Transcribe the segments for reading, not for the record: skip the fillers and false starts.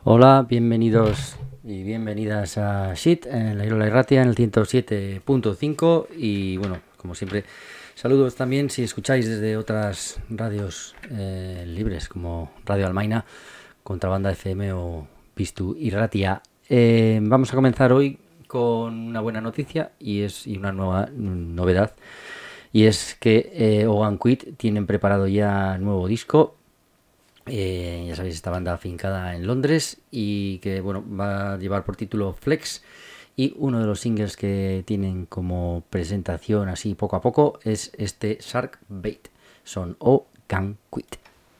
Hola, bienvenidos y bienvenidas a Shit en la Irola Irratia en el 107.5 y bueno, como siempre, saludos también si escucháis desde otras radios libres como Radio Almaina, Contrabanda FM o Pistu Irratia. Vamos a comenzar hoy con una buena noticia y una nueva novedad, y es que Ogan Quit tienen preparado ya nuevo disco. Ya sabéis, esta banda afincada en Londres y que bueno, va a llevar por título Flex, y uno de los singles que tienen como presentación así poco a poco es este Shark Bait. Son Ogan Quit.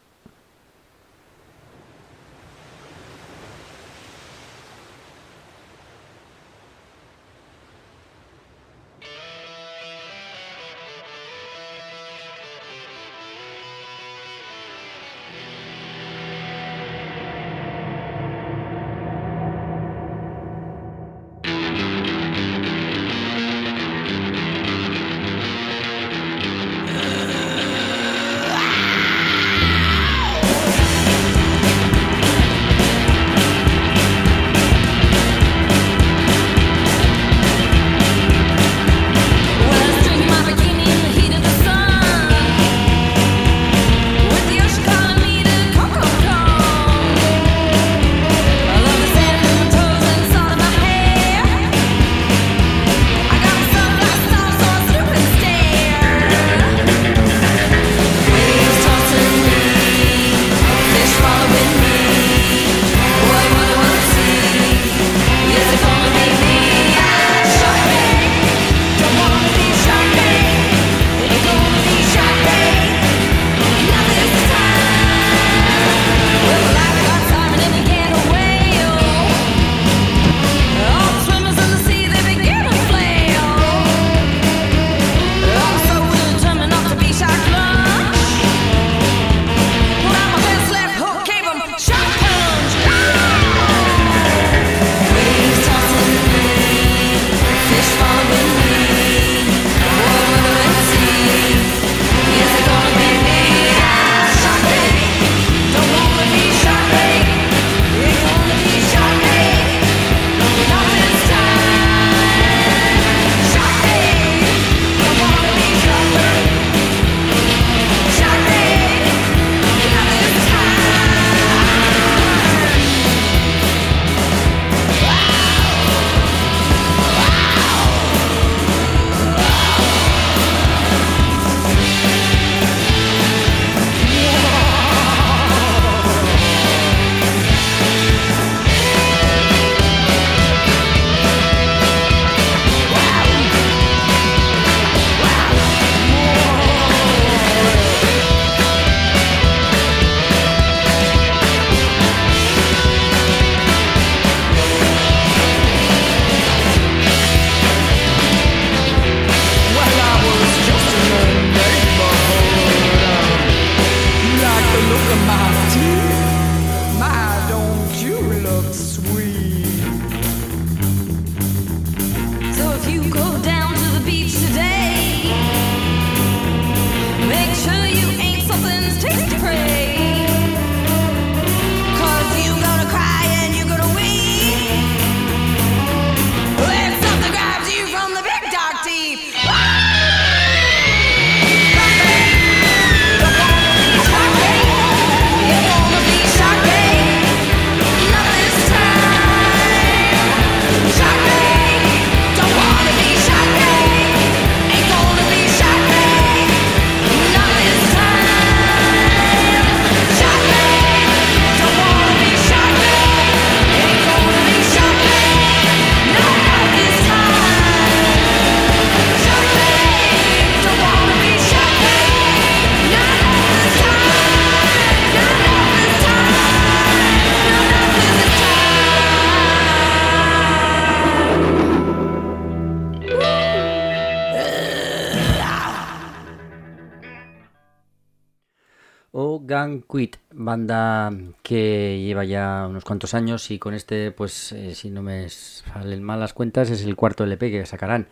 Ogan Quit, banda que lleva ya unos cuantos años y con este, pues si no me salen mal las cuentas, es el cuarto LP que sacarán.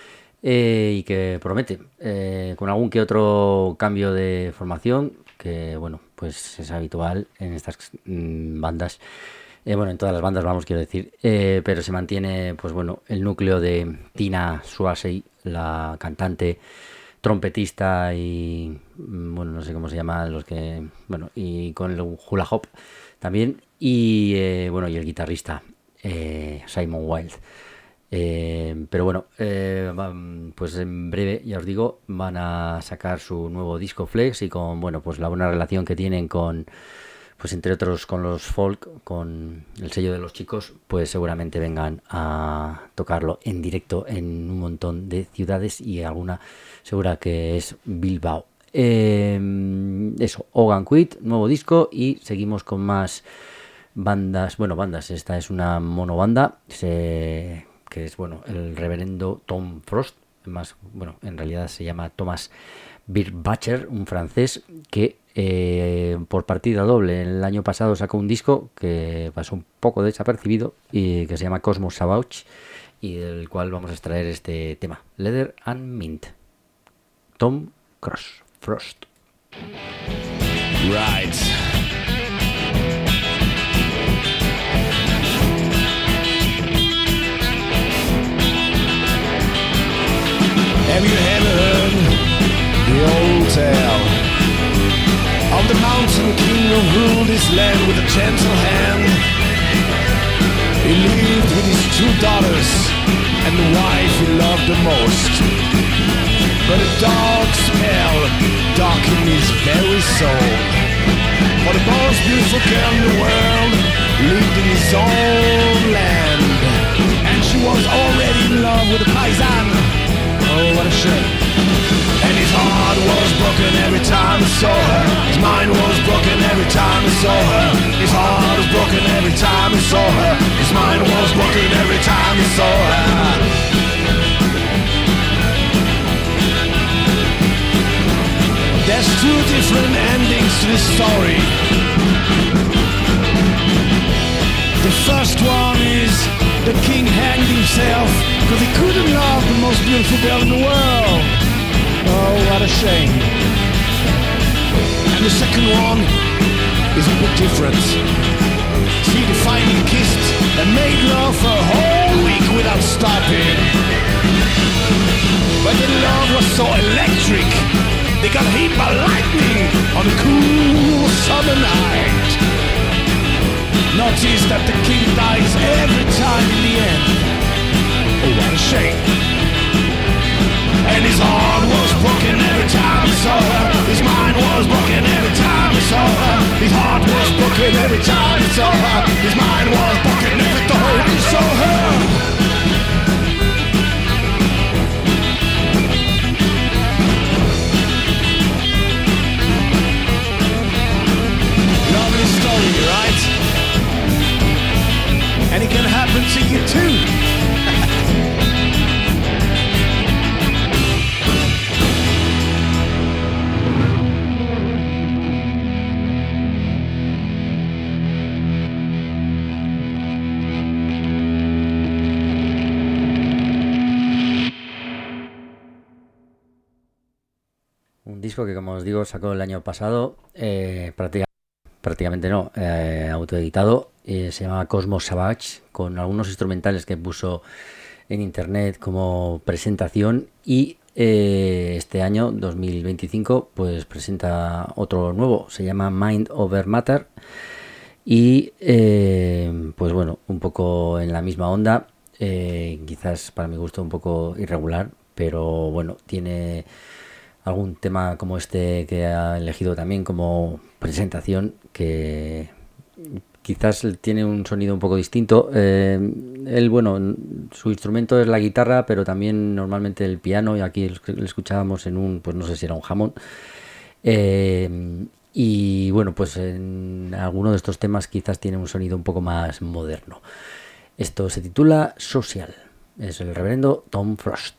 Y que promete, con algún que otro cambio de formación, que bueno, pues es habitual en estas bandas Bueno, en todas las bandas vamos, quiero decir, pero se mantiene, pues bueno, el núcleo de Tina Swasey, la cantante, trompetista y, bueno, no sé cómo se llama, los que, bueno, y con el hula hop también, y bueno, y el guitarrista Simon Wilde. Pero bueno, pues en breve, ya os digo, van a sacar su nuevo disco Flex, y con, bueno, pues la buena relación que tienen con, pues entre otros con los Folk, con el sello de los chicos, pues seguramente vengan a tocarlo en directo en un montón de ciudades, y alguna segura que es Bilbao. Eso, Hogan Quit, nuevo disco, y seguimos con más bandas. Bueno, bandas, esta es una monobanda, que es, bueno, el reverendo Tom Frost, más, bueno, en realidad se llama Thomas Birbacher, un francés que por partida doble el año pasado sacó un disco que pasó un poco desapercibido y que se llama Cosmos Savage, y del cual vamos a extraer este tema, Leather and Mint. Tom Frost. Right. Have you ever heard the old tale of the mountain king who ruled his land with a gentle hand? He lived with his 2 daughters and the wife he loved the most. But a dark spell darkened his very soul. For the most beautiful girl in the world lived in his own land, and she was already in love with a paisan. Oh, what a shame. And his heart was broken every time he saw her. His mind was broken every time he saw her. His heart was broken every time he saw her. His mind was broken every time he saw her. There's 2 different endings to this story. The first one is the king hanged himself because he couldn't love the most beautiful girl in the world. Oh, what a shame. And the second one is a bit different. See, they finally kissed and made love for a whole week without stopping. But the love was so electric, they got hit by lightning on a cool summer night. Notice that the king dies every time in the end. Oh, what a shame. And his heart was broken every time he saw her. His mind was broken every time he saw her. His heart was broken every time he saw her. His mind was broken every time he saw her. Lovely story, right? And it can happen to you too. Un disco que, como os digo, sacó el año pasado, prácticamente no, autoeditado. Se llamaba Cosmos Savage, con algunos instrumentales que puso en internet como presentación, y este año 2025 pues presenta otro nuevo, se llama Mind Over Matter, y pues bueno, un poco en la misma onda, quizás para mi gusto un poco irregular, pero bueno, tiene algún tema como este que ha elegido también como presentación, que quizás tiene un sonido un poco distinto. Él, bueno, su instrumento es la guitarra, pero también normalmente el piano, y aquí lo escuchábamos en un, pues no sé si era un Hammond. Y bueno, pues en alguno de estos temas quizás tiene un sonido un poco más moderno. Esto se titula Social. Es el reverendo Tom Frost.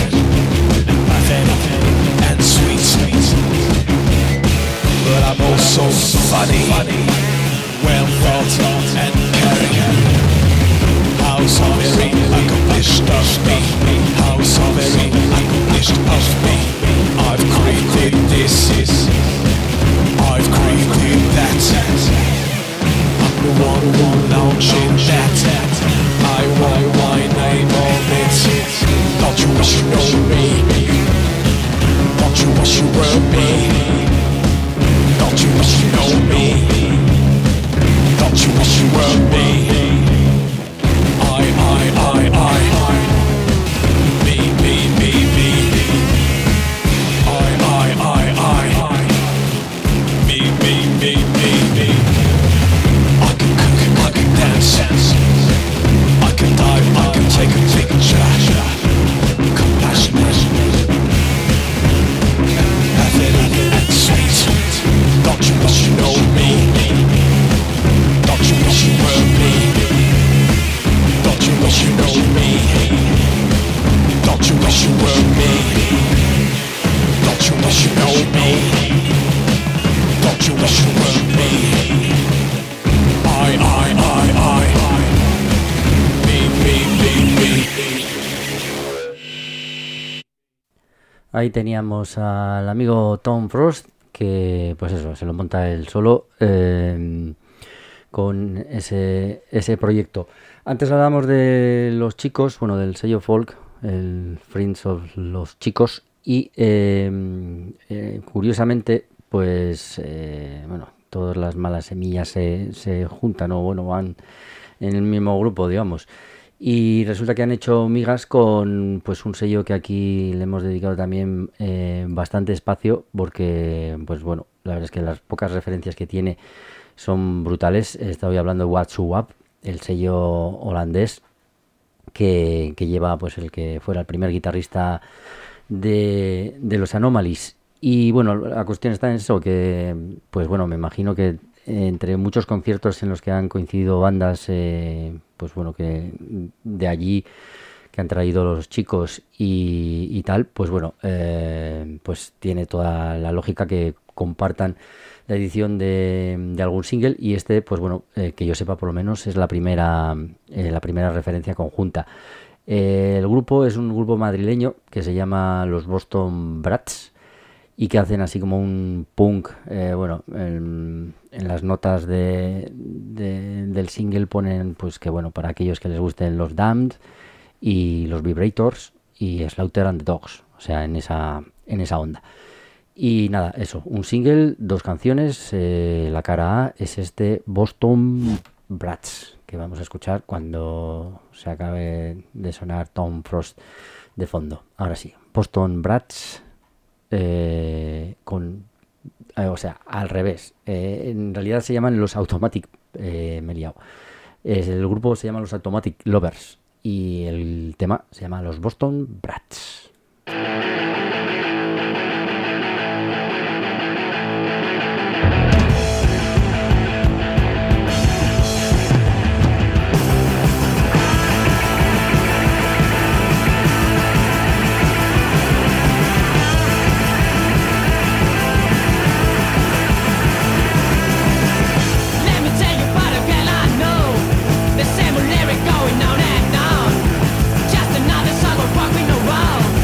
But I'm also so funny, well thought and caring. How so very accomplished of me, how so very accomplished of me. I've created this, I've created that. I'm the one launching that. I want my name on it. Don't you wish you know me? Don't you wish you were me? Don't you wish you know me? Don't you wish you were me? I, me, me. I can cook, I can dance, I can dive, I can take a picture. Compassionate, pathetic and sweet. Don't you wish you know me? Don't you wish you were me? Don't you wish you know me? Don't you wish you were me? Don't you wish you know me? Don't you wish you were me? Me. Ahí teníamos al amigo Tom Frost, que pues eso, se lo monta él solo con ese proyecto. Antes hablábamos de los chicos, bueno, del sello folk, el Friends of los Chicos, y curiosamente, pues bueno, todas las malas semillas se juntan o bueno, van en el mismo grupo, digamos. Y resulta que han hecho migas con pues un sello que aquí le hemos dedicado también bastante espacio, porque pues bueno, la verdad es que las pocas referencias que tiene son brutales. Estoy hablando de What's Up, el sello holandés que lleva pues el que fuera el primer guitarrista de los Anomalies. Y bueno, la cuestión está en eso, que pues bueno, me imagino que entre muchos conciertos en los que han coincidido bandas, pues bueno, que de allí que han traído los chicos y tal, pues bueno, pues tiene toda la lógica que compartan la edición de algún single, y este, pues bueno, que yo sepa por lo menos es la primera referencia conjunta. El grupo es un grupo madrileño que se llama los Boston Brats, y que hacen así como un punk, bueno, en las notas del single ponen pues que bueno, para aquellos que les gusten los Damned y los Vibrators y Slaughter and the Dogs, o sea, en esa onda. Y nada, eso, un single, 2 canciones, la cara A es este Boston Brats, que vamos a escuchar cuando se acabe de sonar Tom Frost de fondo. Ahora sí, Boston Brats, o sea, al revés. En realidad se llaman los Automatic, me he liado. El grupo se llama los Automatic Lovers y el tema se llama los Boston Brats. Going on and on. Just another song of rock we know wrong.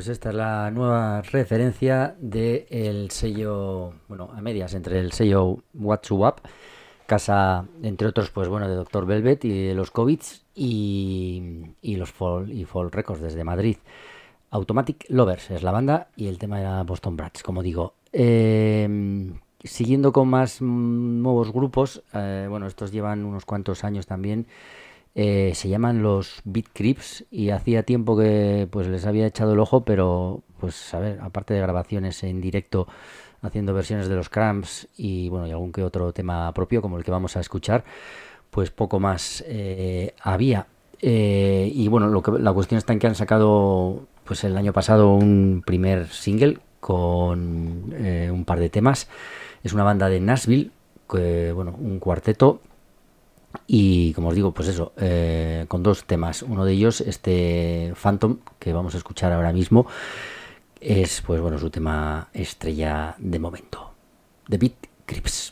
Pues esta es la nueva referencia del sello, bueno, a medias entre el sello What's Up, casa, entre otros, pues bueno, de Dr. Velvet y de los Covits y los Fall Records desde Madrid. Automatic Lovers es la banda y el tema era Boston Brats, como digo. Siguiendo con más nuevos grupos, bueno, estos llevan unos cuantos años también. Se llaman los Beat Creeps y hacía tiempo que pues les había echado el ojo, pero pues a ver, aparte de grabaciones en directo haciendo versiones de los Cramps y bueno, y algún que otro tema propio como el que vamos a escuchar, pues poco más había. Y bueno, la cuestión está en que han sacado pues el año pasado un primer single con un par de temas. Es una banda de Nashville, que, bueno, un cuarteto. Y como os digo, pues eso, con dos temas. Uno de ellos, este Phantom, que vamos a escuchar ahora mismo, es pues bueno, su tema estrella de momento. The Beat Creeps.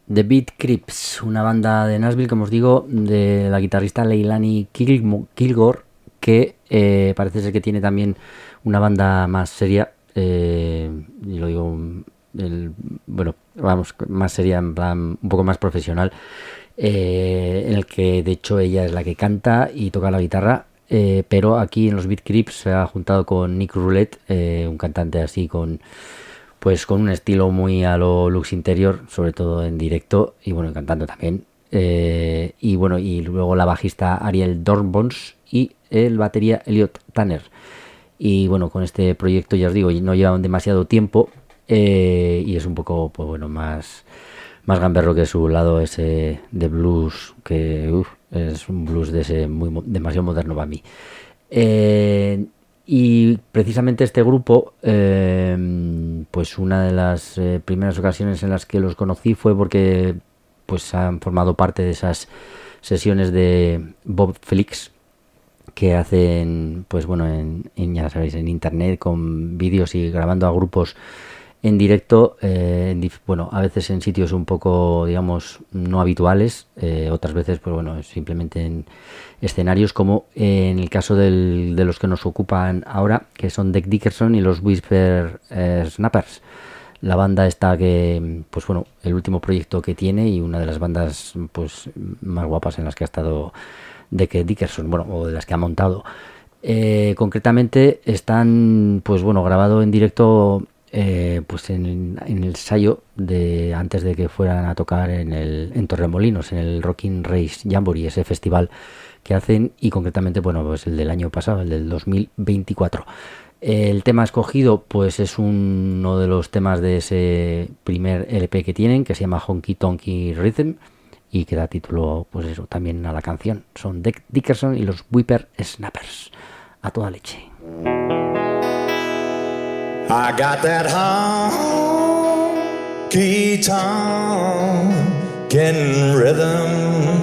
The Beat Creeps, una banda de Nashville, como os digo, de la guitarrista Leilani Kilgore, que parece ser que tiene también una banda más seria, y lo digo, más seria, en plan un poco más profesional, en el que de hecho ella es la que canta y toca la guitarra, pero aquí en los Beat Creeps se ha juntado con Nick Roulette, un cantante así con un estilo muy a lo Lux Interior, sobre todo en directo, y bueno, cantando también. Y luego la bajista Ariel Dornbons y el batería Elliot Tanner. Y bueno, con este proyecto, ya os digo, no llevan demasiado tiempo, y es un poco, más gamberro que su lado ese de blues, que es un blues de ese demasiado moderno para mí. Y precisamente este grupo, pues una de las primeras ocasiones en las que los conocí fue porque pues han formado parte de esas sesiones de Bob Felix que hacen, pues bueno, ya sabéis, en internet, con vídeos y grabando a grupos en directo, a veces en sitios un poco, digamos, no habituales, otras veces, pues bueno, simplemente en escenarios, como en el caso de los que nos ocupan ahora, que son Dec Dickerson y los Whisper Snappers. La banda esta que, pues bueno, el último proyecto que tiene y una de las bandas pues más guapas en las que ha estado Dec Dickerson, o de las que ha montado. Concretamente están, pues bueno, grabado en directo, pues en el ensayo de antes de que fueran a tocar en Torremolinos, en el Rockin' Race Jamboree, ese festival que hacen, y concretamente, pues el del año pasado, el del 2024. El tema escogido, pues es uno de los temas de ese primer LP que tienen, que se llama Honky Tonky Rhythm, y que da título, pues eso, también a la canción. Son Dec Dickerson y los Whipper Snappers. A toda leche. I got that honky tonk rhythm.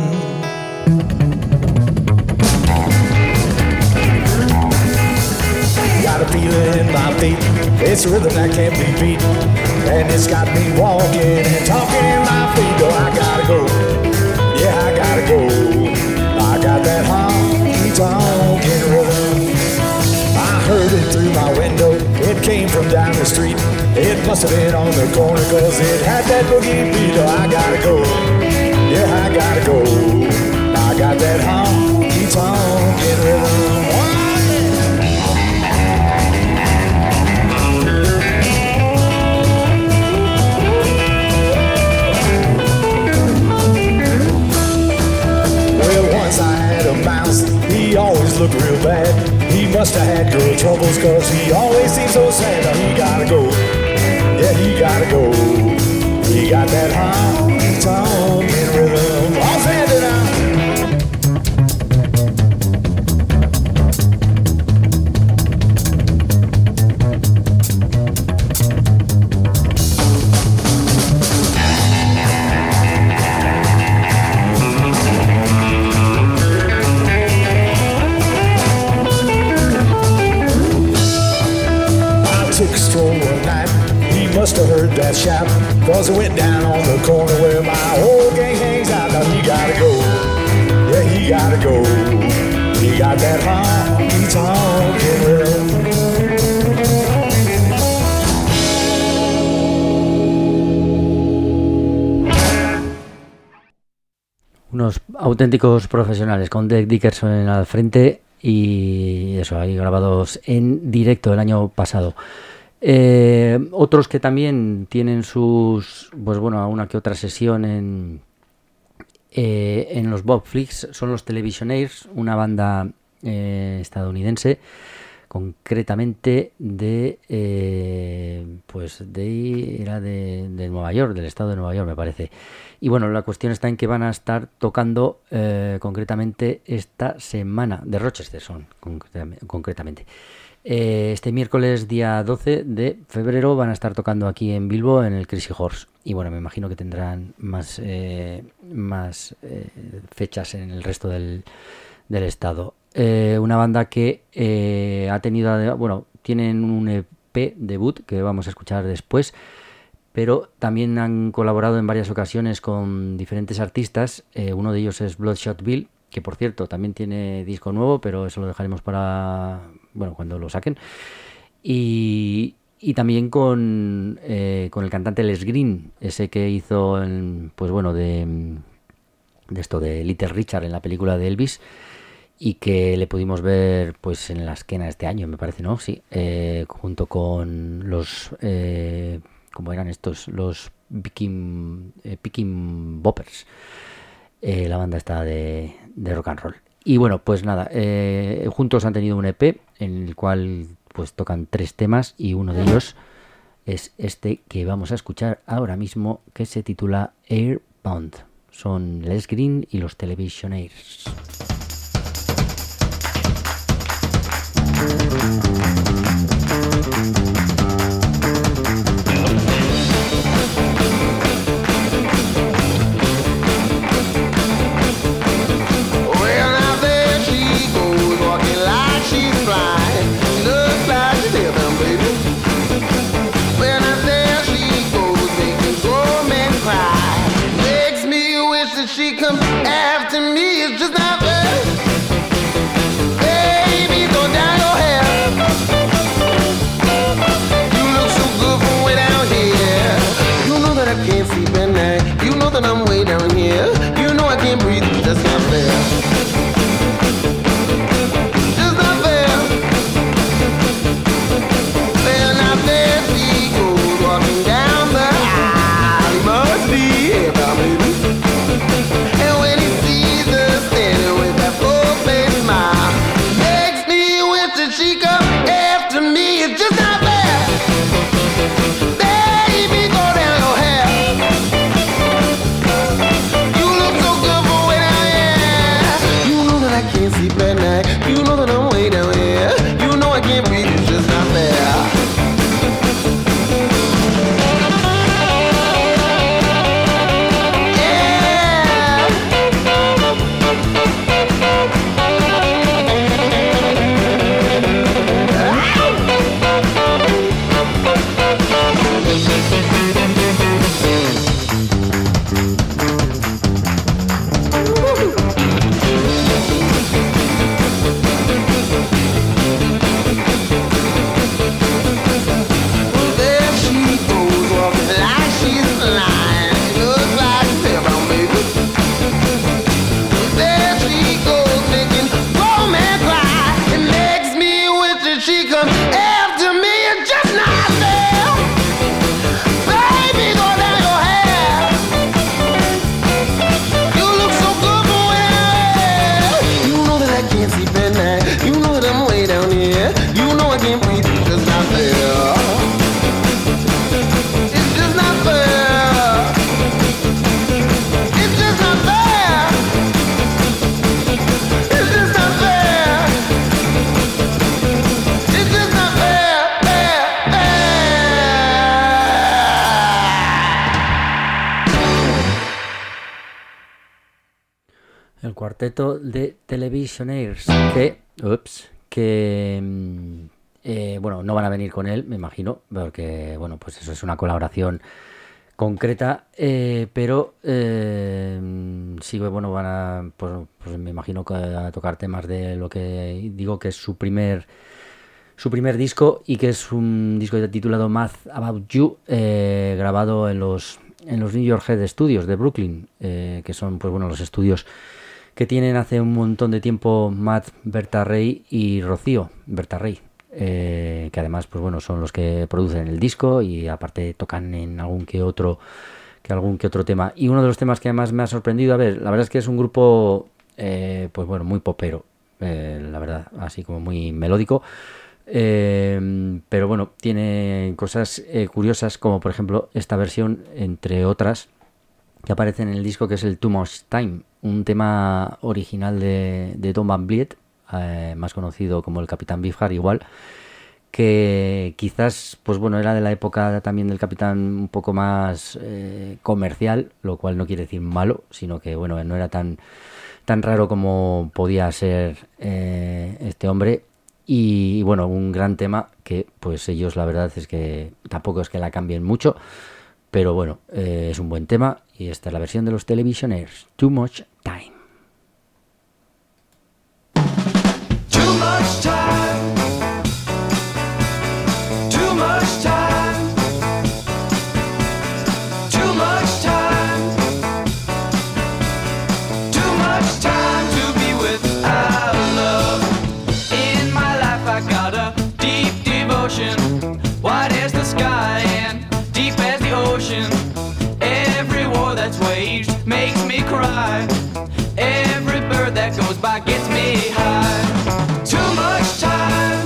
Got a feeling in my feet. It's a rhythm that can't be beat, and it's got me walking and talking in my feet. Oh, I gotta go. Yeah, I gotta go. I got that honky tonk rhythm. I heard it through my window. It came from down the street. It must have been on the corner, 'cause it had that boogie beat. Oh, I gotta go. Yeah, I gotta go. I got that honky tonk rhythm. He always looked real bad. He must have had girl troubles, 'cause he always seemed so sad. Now he gotta go. Yeah, he gotta go. He got that honky tonk rhythm. All standing out. Must have heard that shout, 'cause it went down on the corner where my old gang hangs out. Now he gotta go, yeah, he gotta go. He got that honky tonk rhythm. Unos auténticos profesionales con Dec Dickerson al frente, y eso, ahí grabados en directo el año pasado. Otros que también tienen sus, pues bueno, una que otra sesión en los Bob Flix son los Televisionaires, una banda estadounidense, concretamente de Nueva York, del estado de Nueva York, me parece. Y bueno, la cuestión está en que van a estar tocando concretamente esta semana, de Rochester son, concretamente. Este miércoles día 12 de febrero van a estar tocando aquí en Bilbo, en el Crazy Horse, y bueno, me imagino que tendrán más fechas en el resto del estado. Una banda que ha tenido, tienen un EP debut que vamos a escuchar después, pero también han colaborado en varias ocasiones con diferentes artistas. Uno de ellos es Bloodshot Bill, que por cierto también tiene disco nuevo, pero eso lo dejaremos para, bueno, cuando lo saquen. Y también con el cantante Les Green, ese que hizo, pues bueno, de esto de Little Richard en la película de Elvis, y que le pudimos ver pues en la esquena este año, me parece, ¿no? Sí, junto con los, ¿cómo eran estos? Los Picking Boppers, la banda esta de rock and roll. Y bueno, pues nada, juntos han tenido un EP en el cual pues tocan 3 temas, y uno de ellos es este que vamos a escuchar ahora mismo, que se titula Airbound. Son Les Green y los Televisionaires. She come after me, it's just not fair. Baby, throw down your hair. You look so good from way down here. You know that I can't sleep at night. You know that I'm way down here. You know I can't breathe, it's just not fair. Just not fair. Well, now there she goes, walking down the aisle. He must be here about me. And when he sees us standing with that full-face smile, makes me wish that she come after me. It's just not fair. Baby, go down your hair. You look so good from way down here. You know that I can't sleep at night. You know that I'm way down here. You know I can't breathe. It's just not fair. Cuarteto de Televisionaires que bueno, no van a venir con él, me imagino, porque bueno, pues eso es una colaboración concreta, pero sí, bueno, van a, pues me imagino que a tocar temas de lo que digo que es su primer disco, y que es un disco titulado Math About You, grabado en los New York Head Studios de Brooklyn, que son pues bueno los estudios que tienen hace un montón de tiempo Matt Bertarrey y Rocío Bertarrey, que además pues bueno son los que producen el disco, y aparte tocan en algún que otro tema. Y uno de los temas que además me ha sorprendido, a ver, la verdad es que es un grupo pues bueno muy popero, la verdad, así como muy melódico, pero bueno, tiene cosas curiosas, como por ejemplo esta versión, entre otras, que aparece en el disco, que es el Too Much Time, un tema original de Don Van Vliet, más conocido como el Capitán Beefheart, igual, que quizás pues bueno era de la época también del Capitán un poco más comercial, lo cual no quiere decir malo, sino que bueno, no era tan raro como podía ser este hombre. Y bueno, un gran tema que pues ellos la verdad es que tampoco es que la cambien mucho, pero bueno, es un buen tema y esta es la versión de los Televisionaires, Too Much Time. Too much time. Too much time. Too much time. Too much time to be without love. In my life I got a deep devotion, wide as the sky and deep as the ocean. Every war that's waged makes me cry. Every bird that goes by gets me high. Too much time.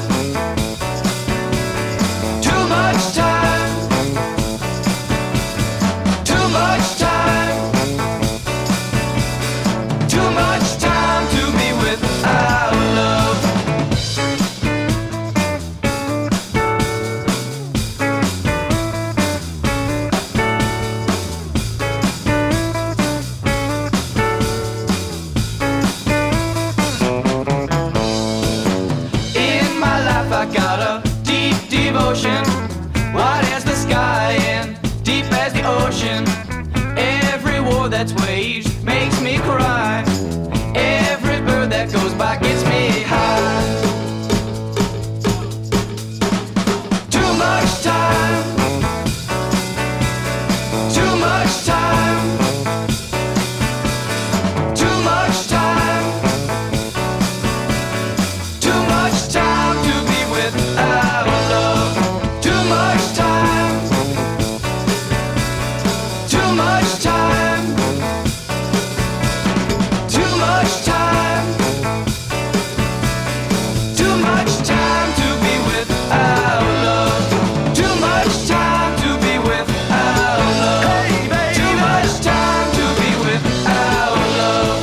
Too much time. Too much time. Too much time to be without love. Devotion, wide as the sky and deep as the ocean. Every war that's waged makes me cry. Every bird that goes by gets me high. Too much time. Too much time. Too much time. Too much time to be without love. Too much time. Too much time. Too much time. Too much time to be without love. Too much time to be without love. Too much time to be without love.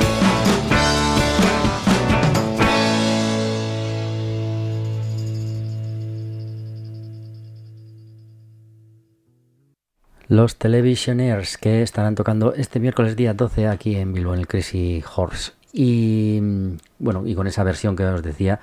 Los Televisionaires, que estarán tocando este miércoles día 12 aquí en Bilbao, en el Crazy Horse. Y bueno, y con esa versión que os decía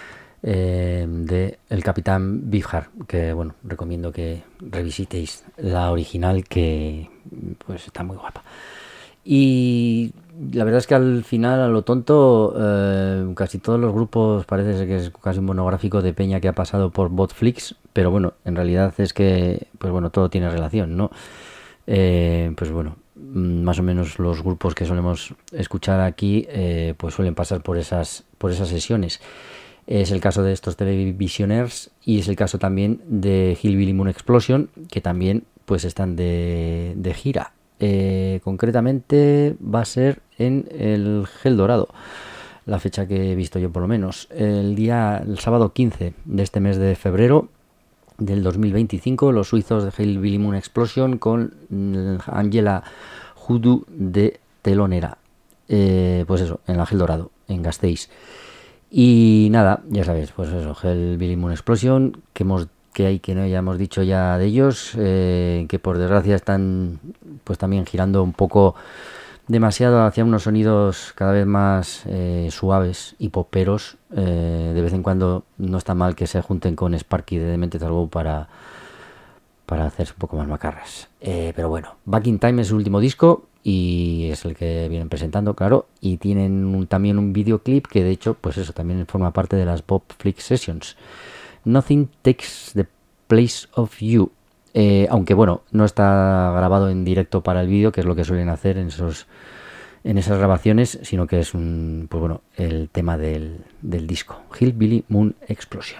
de El Capitán Beefheart, que bueno, recomiendo que revisitéis la original, que pues está muy guapa. Y la verdad es que al final, a lo tonto, casi todos los grupos parece ser que es casi un monográfico de peña que ha pasado por Botflix, pero bueno, en realidad es que, pues bueno, todo tiene relación, ¿no? Pues bueno, más o menos los grupos que solemos escuchar aquí, pues suelen pasar por esas sesiones. Es el caso de estos Televisionaires y es el caso también de Hillbilly Moon Explosion, que también pues están de gira. Concretamente va a ser en el Gel Dorado, la fecha que he visto yo por lo menos, el sábado 15 de este mes de febrero del 2025, los suizos de Hillbilly Moon Explosion con Angela Hoodoo de telonera, pues eso, en el Gel Dorado, en Gasteiz. Y nada, ya sabéis, pues eso, Hillbilly Moon Explosion, que no ya hemos dicho ya de ellos, que por desgracia están pues también girando un poco demasiado hacia unos sonidos cada vez más suaves y poperos. De vez en cuando no está mal que se junten con Sparky de Demented Algo para hacerse un poco más macarras. Pero bueno, Back in Time es su último disco y es el que vienen presentando, claro, y tienen también un videoclip que de hecho pues eso también forma parte de las Botflix Sessions. Nothing Takes the Place of You, aunque bueno, no está grabado en directo para el vídeo, que es lo que suelen hacer en esas grabaciones, sino que es pues bueno, el tema del disco, Hillbilly Moon Explosion.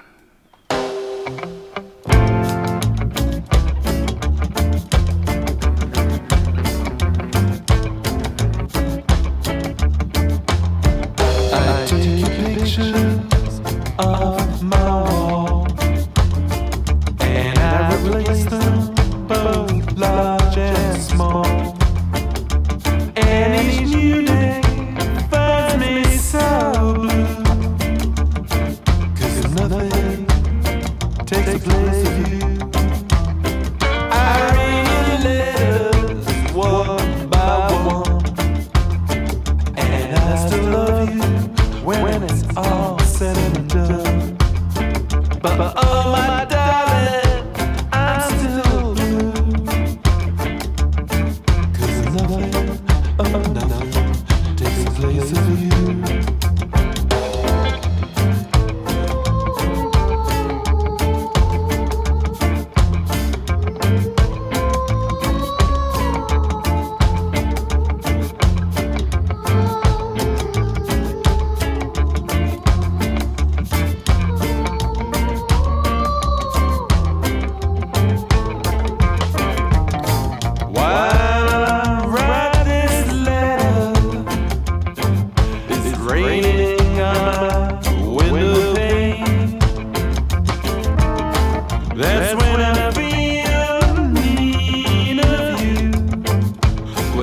I take pictures of my wall, and I replace them both large and small. And each new day finds me so blue, 'cause nothing takes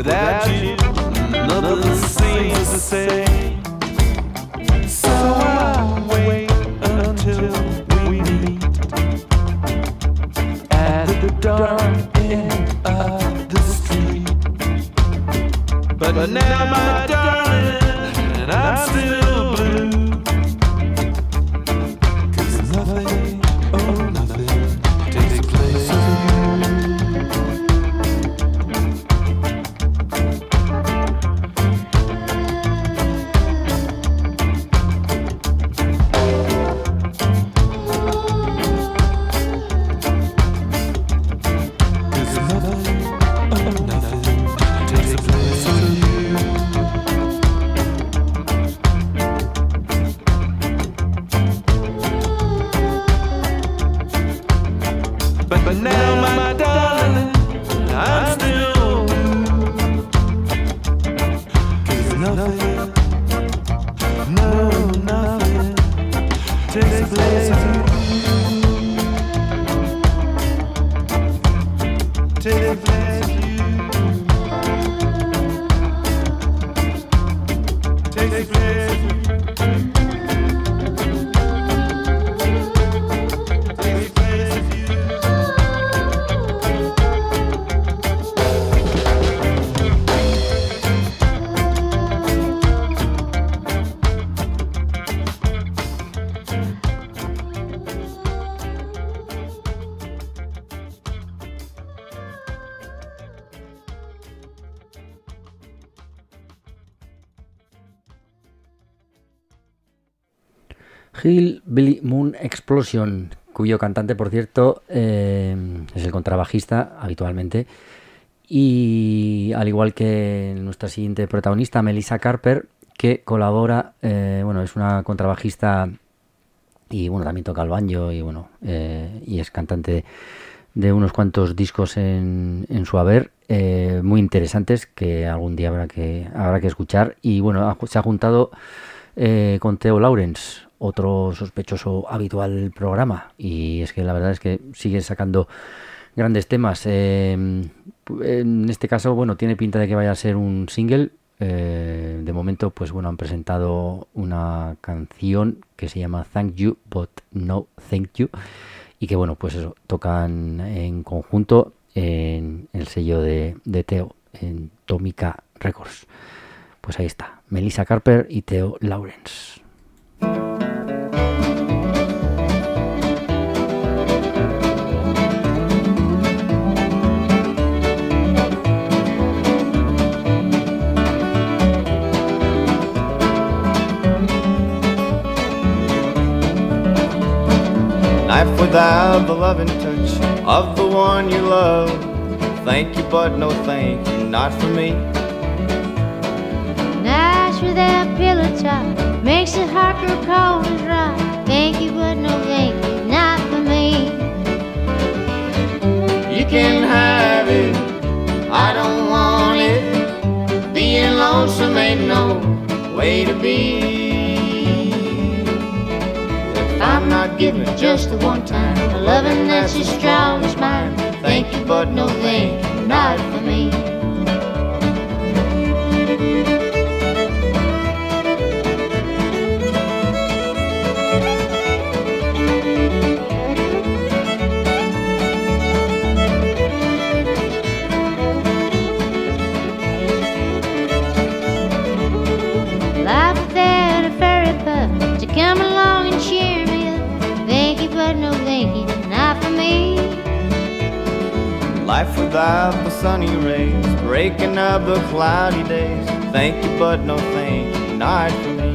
Without you, nothing seems the same. So I'll wait until we meet at the dark end of the street. But now, my darling, I'm still blue, 'cause nothing, oh nothing takes place with Hillbilly Moon Explosion, cuyo cantante, por cierto, es el contrabajista habitualmente, y al igual que nuestra siguiente protagonista, Melissa Carper, que colabora, es una contrabajista y también toca el banjo y es cantante de unos cuantos discos en su haber, muy interesantes, que algún día habrá que escuchar. Y se ha juntado con Theo Lawrence, otro sospechoso habitual del programa, y es que la verdad es que sigue sacando grandes temas. En este caso, tiene pinta de que vaya a ser un single. De momento, han presentado una canción que se llama Thank You, But No Thank You, y que tocan en conjunto en el sello de Theo, en Tomica Records. Pues ahí está, Melissa Carper y Theo Lawrence. Life without the loving touch of the one you love. Thank you, but no thank you, not for me. Nights without pillow talk makes the heart grow cold as rock. Thank you, but no thank you, not for me. You can have it, I don't want it. Being lonesome ain't no way to be. I'm not giving just the one time a loving that's as strong as mine. Thank you, but no thank you, not for me. Life without a fairy pup to come along and cheer me. But no thank you, not for me. Life without the sunny rays, breaking up the cloudy days. Thank you, but no thank you, not for me.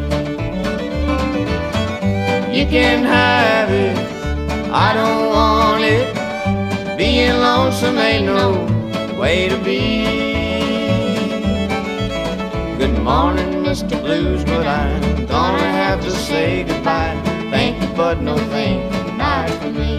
You can have it, I don't want it. Being lonesome ain't no way to be. Good morning, Mr. Blues, but I'm gonna have to say goodbye. Thank you, but no thank you, not for me.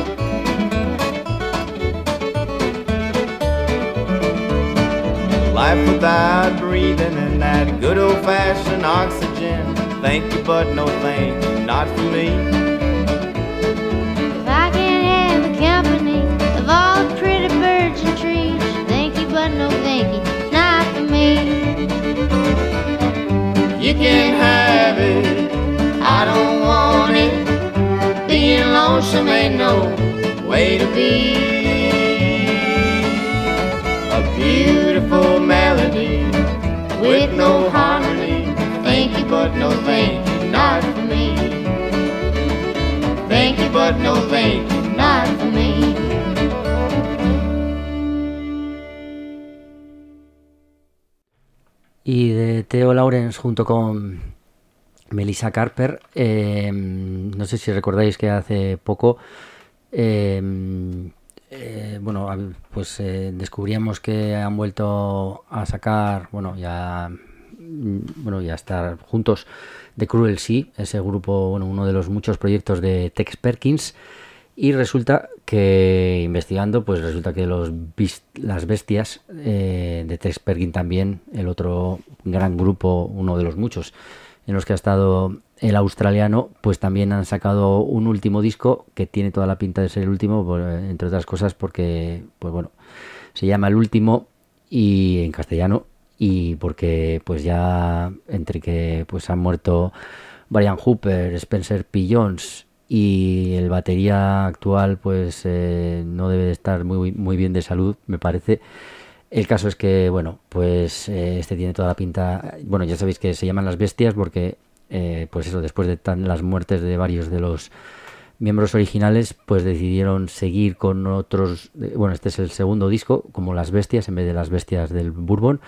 Life life without breathing in that good old-fashioned oxygen. Thank you, but no thank you, not for me. If I can't have the company of all the pretty birds and trees, thank you, but no thank you, not for me. You can have it, I don't want it. Being lonesome ain't no way to be. A beautiful melody with no harmony. Thank you, but no thank you, not for me. Thank you, but no thank you, not for me. Y de Theo Lawrence junto con Melissa Carper, no sé si recordáis que hace poco descubríamos que han vuelto a sacar, ya estar juntos, The Cruel Sea, ese grupo, uno de los muchos proyectos de Tex Perkins. Y resulta que, investigando, pues resulta que las bestias de Tex Perkins también, el otro gran grupo, uno de los muchos en los que ha estado el australiano, pues también han sacado un último disco que tiene toda la pinta de ser el último, entre otras cosas porque, se llama El Último y en castellano, y porque pues ya entre que pues han muerto Brian Hooper, Spencer P. Jones y el batería actual pues no debe de estar muy bien de salud, me parece. El caso es que, este tiene toda la pinta. Ya sabéis que se llaman Las Bestias porque, después de las muertes de varios de los miembros originales, pues decidieron seguir con otros. Este es el segundo disco, como Las Bestias, en vez de Las Bestias del Bourbon.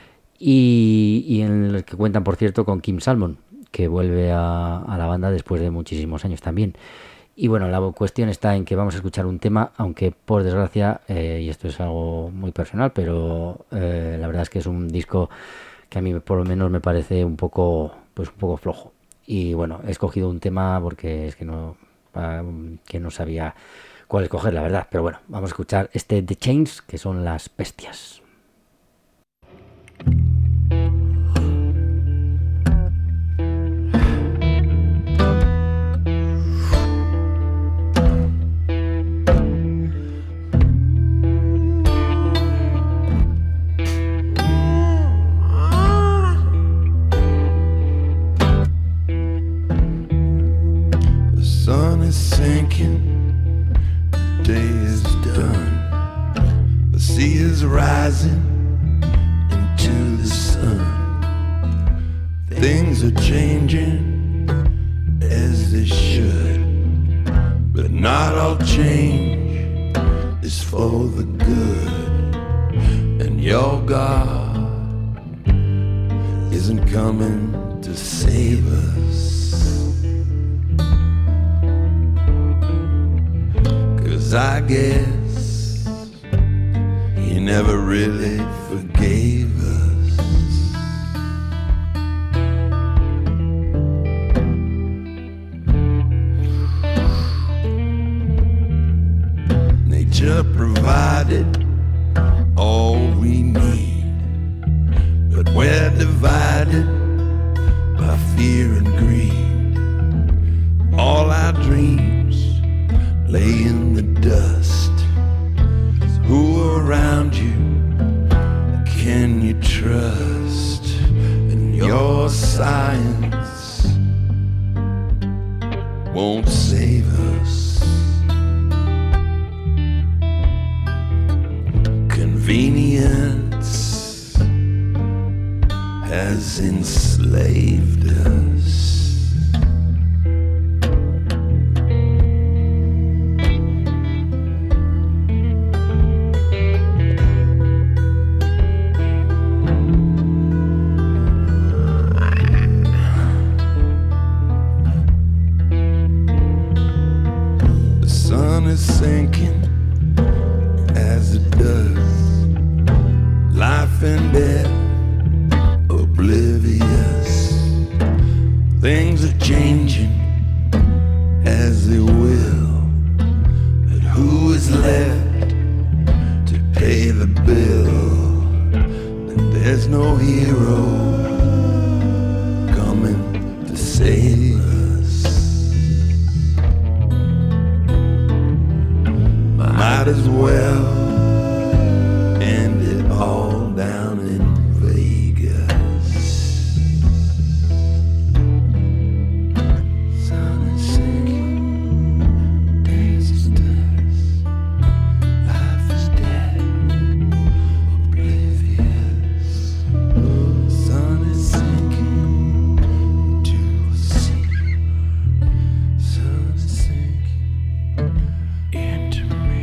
Y en el que cuentan, por cierto, con Kim Salmon, que vuelve a la banda después de muchísimos años también. Y la cuestión está en que vamos a escuchar un tema, aunque por desgracia, y esto es algo muy personal, pero la verdad es que es un disco que a mí por lo menos me parece un poco flojo. Y he escogido un tema porque es que no sabía cuál escoger, la verdad. Pero vamos a escuchar The Chains, que son Las Bestias. Sinking, the day is done. The sea is rising into the sun. Things are changing as they should, but not all change is for the good. And your God isn't coming to save us. I guess he never really forgave us. Nature provided all we need, but we're divided by fear and greed. All our dreams lay in the dust. Who around you can you trust? And your science won't save us. Convenience has enslaved us. Sinking as it does, life and death oblivious. Things hero coming to save us. Might as well end it all down in Vegas. Sun is sinking, days is dust, life is dead, oblivious. Sun is sinking into a sea. Sun is sinking into me.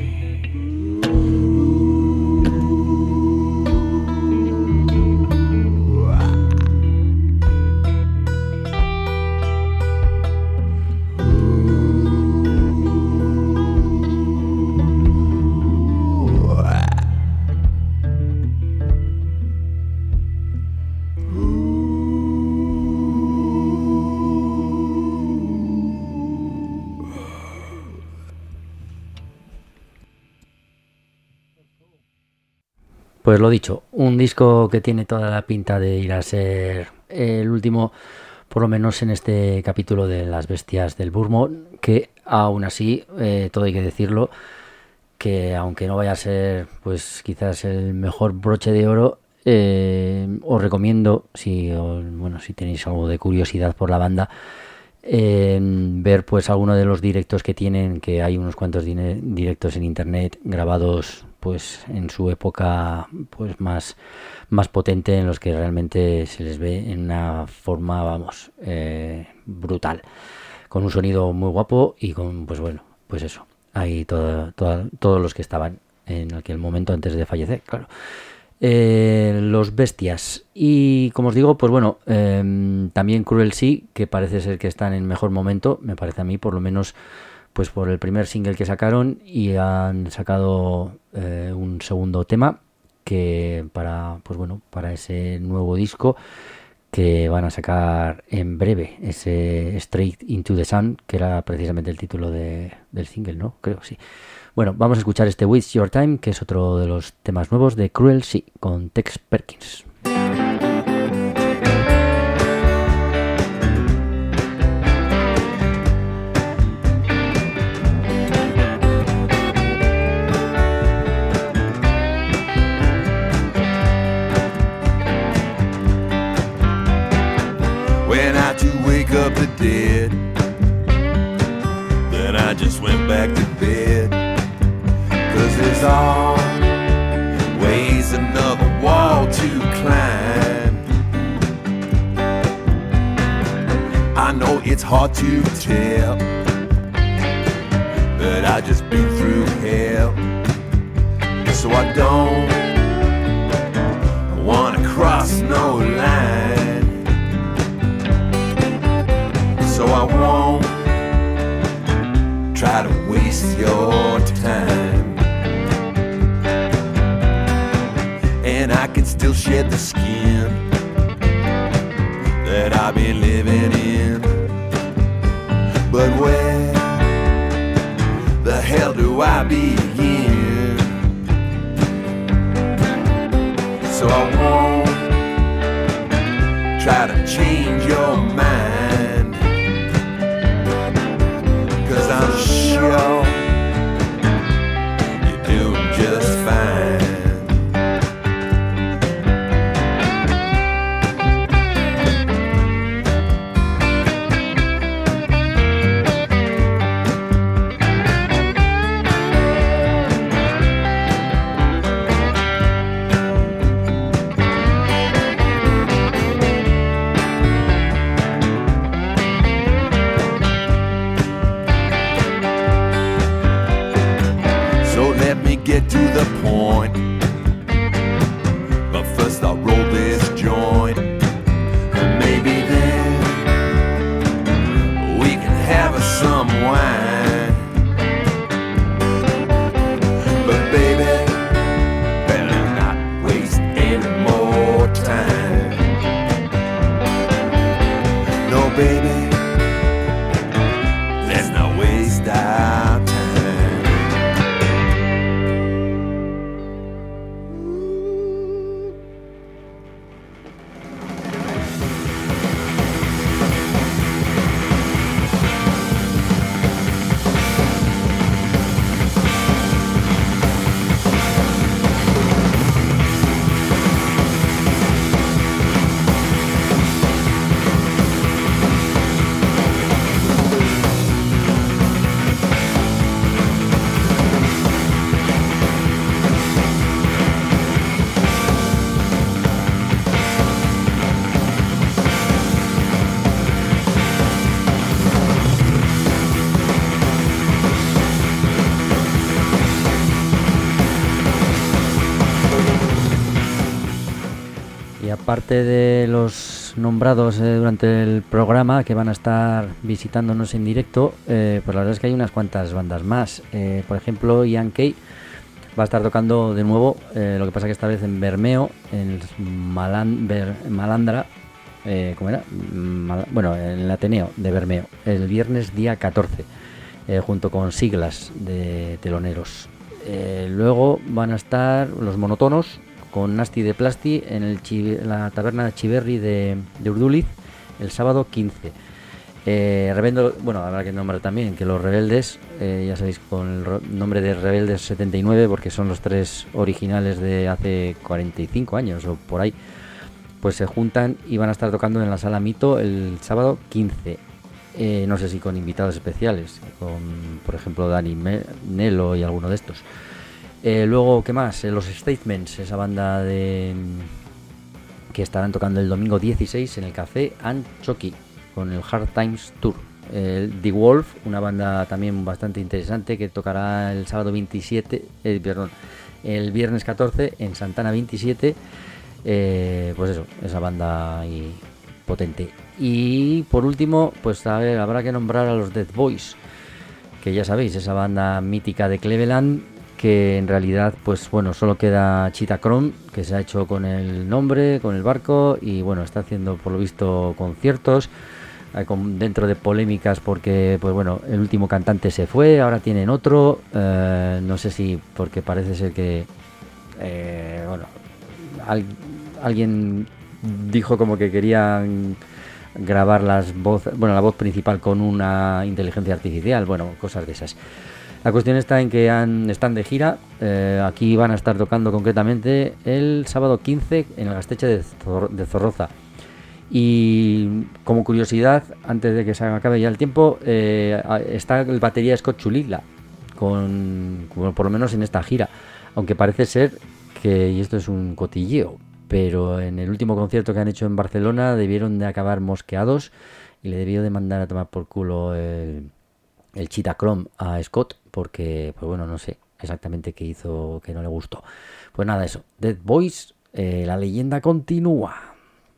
Pues lo dicho, un disco que tiene toda la pinta de ir a ser el último, por lo menos en este capítulo de Las Bestias del Bourmont, que aún así, todo hay que decirlo, que aunque no vaya a ser pues quizás el mejor broche de oro, os recomiendo, si tenéis algo de curiosidad por la banda, ver pues alguno de los directos que tienen, que hay unos cuantos directos en internet grabados pues en su época pues más potente, en los que realmente se les ve en una forma brutal, con un sonido muy guapo y con pues eso, hay todos los que estaban en aquel momento antes de fallecer, claro. Los Bestias, y como os digo, pues bueno, también Cruel Sea, que parece ser que están en mejor momento, me parece a mí, por lo menos pues por el primer single que sacaron, y han sacado un segundo tema que para ese nuevo disco que van a sacar en breve, ese Straight Into the Sun, que era precisamente el título del single, ¿no? Creo, sí. Bueno, vamos a escuchar este Waste Your Time, que es otro de los temas nuevos de Cruel Sea, con Tex Perkins. When I to wake up the dead, then I just went back to bed. 'Cause there's always another wall to climb. I know it's hard to tell, but I just been through hell, so I don't wanna cross no line. So I won't try to waste your time. And I can still shed the skin that I've been living in. But where the hell do I begin? So I won't try to change your mind, 'cause I'm sure you're doing just fine. aparte de los nombrados durante el programa que van a estar visitándonos en directo, pues la verdad es que hay unas cuantas bandas más. Por ejemplo, Ian Kay va a estar tocando de nuevo, lo que pasa que esta vez en Bermeo, en Malandra, ¿cómo era? Bueno, en el Ateneo de Bermeo, el viernes día 14, junto con Siglas de teloneros. Luego van a estar los Monotonos con Nasty de Plasti en la taberna de Chiverri de Urduliz el sábado 15. Bueno, habrá que nombrar también que los Rebeldes, ya sabéis, con el nombre de Rebeldes 79, porque son los 3 originales de hace 45 años o por ahí, pues se juntan y van a estar tocando en la Sala Mito el sábado 15. No sé si con invitados especiales, con por ejemplo Dani Nelo y alguno de estos. Luego, ¿qué más? Los Statements, esa banda que estarán tocando el domingo 16 en el Café Anchoqui con el Hard Times Tour. The Wolf, una banda también bastante interesante que tocará el sábado 27, el viernes 14 en Santana 27. Pues eso, esa banda ahí potente. Y por último, pues a ver, habrá que nombrar a los Dead Boys, que ya sabéis, esa banda mítica de Cleveland, que en realidad, pues bueno, solo queda Cheetah Chrome, que se ha hecho con el nombre, con el barco, y bueno, está haciendo por lo visto conciertos, dentro de polémicas porque, pues bueno, el último cantante se fue, ahora tienen otro, no sé si porque parece ser que, bueno, alguien dijo como que querían grabar la voz principal con una inteligencia artificial, bueno, cosas de esas. La cuestión está en que están de gira, aquí van a estar tocando concretamente el sábado 15 en el Gasteche de Zorroza. Y como curiosidad, antes de que se acabe ya el tiempo, está el batería Scott Chulila, por lo menos en esta gira, aunque parece ser que, y esto es un cotilleo, pero en el último concierto que han hecho en Barcelona debieron de acabar mosqueados y le debió de mandar a tomar por culo el Cheetah Chrome a Scott, porque, pues bueno, no sé exactamente qué hizo que no le gustó. Pues nada, eso, Dead Boys, la leyenda continúa.